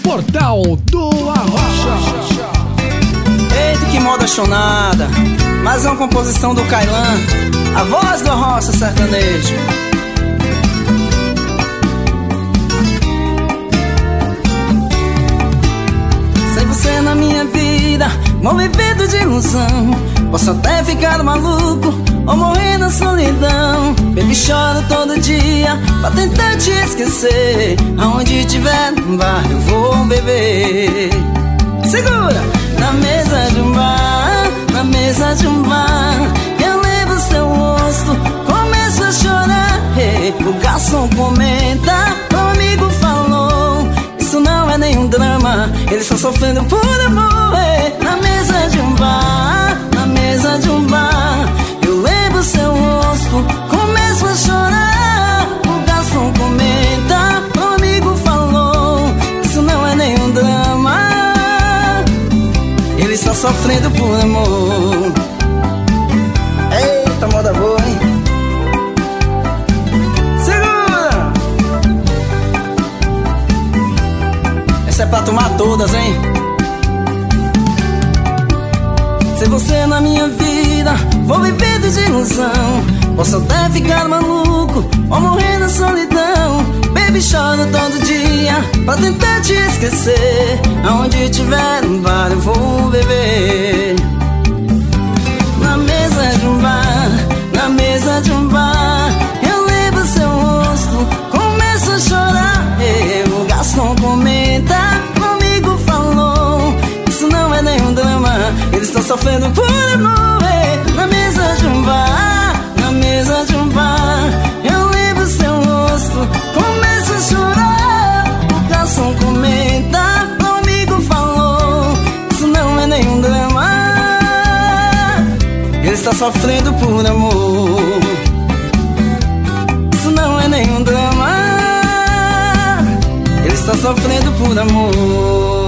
Portal do Arrocha. Eita, que moda chonada. Mais uma composição do Kailan, a voz do Arrocha sertanejo. Sem você na minha vida, vou vivendo de ilusão. Posso até ficar maluco ou morrer na solidão. Baby, choro todo dia pra tentar te esquecer. Aonde tiver um bar eu vou beber. Segura! Na mesa de um bar, na mesa de um bar, eu levo seu rosto, começo a chorar. O garçom comenta, o amigo falou, isso não é nenhum drama, eles estão sofrendo por amor. Na mesa de um bar, na mesa de um bar, eu levo seu rosto, começo a chorar. O garçom comenta, o amigo falou, isso não é nenhum drama, eles estão sofrendo por amor. Eita, moda boa, hein? Segura! Essa é pra tomar todas, hein? Sem você na minha vida, vou vivendo de ilusão. Posso até ficar maluco ou morrer na solidão. Baby, choro todo dia pra tentar te esquecer. Aonde tiver um bar eu vou beber. Na mesa de um bar, na mesa de um bar, eu levo seu rosto, começo a chorar. O garçom comenta, o amigo falou, isso não é nenhum drama, eles estão sofrendo por amor. Na mesa de um bar, na mesa de um bar, eu levo seu rosto, começo a chorar. O garçom comenta, o amigo falou, isso não é nenhum drama, eles estão sofrendo por amor. Isso não é nenhum drama, eles estão sofrendo por amor.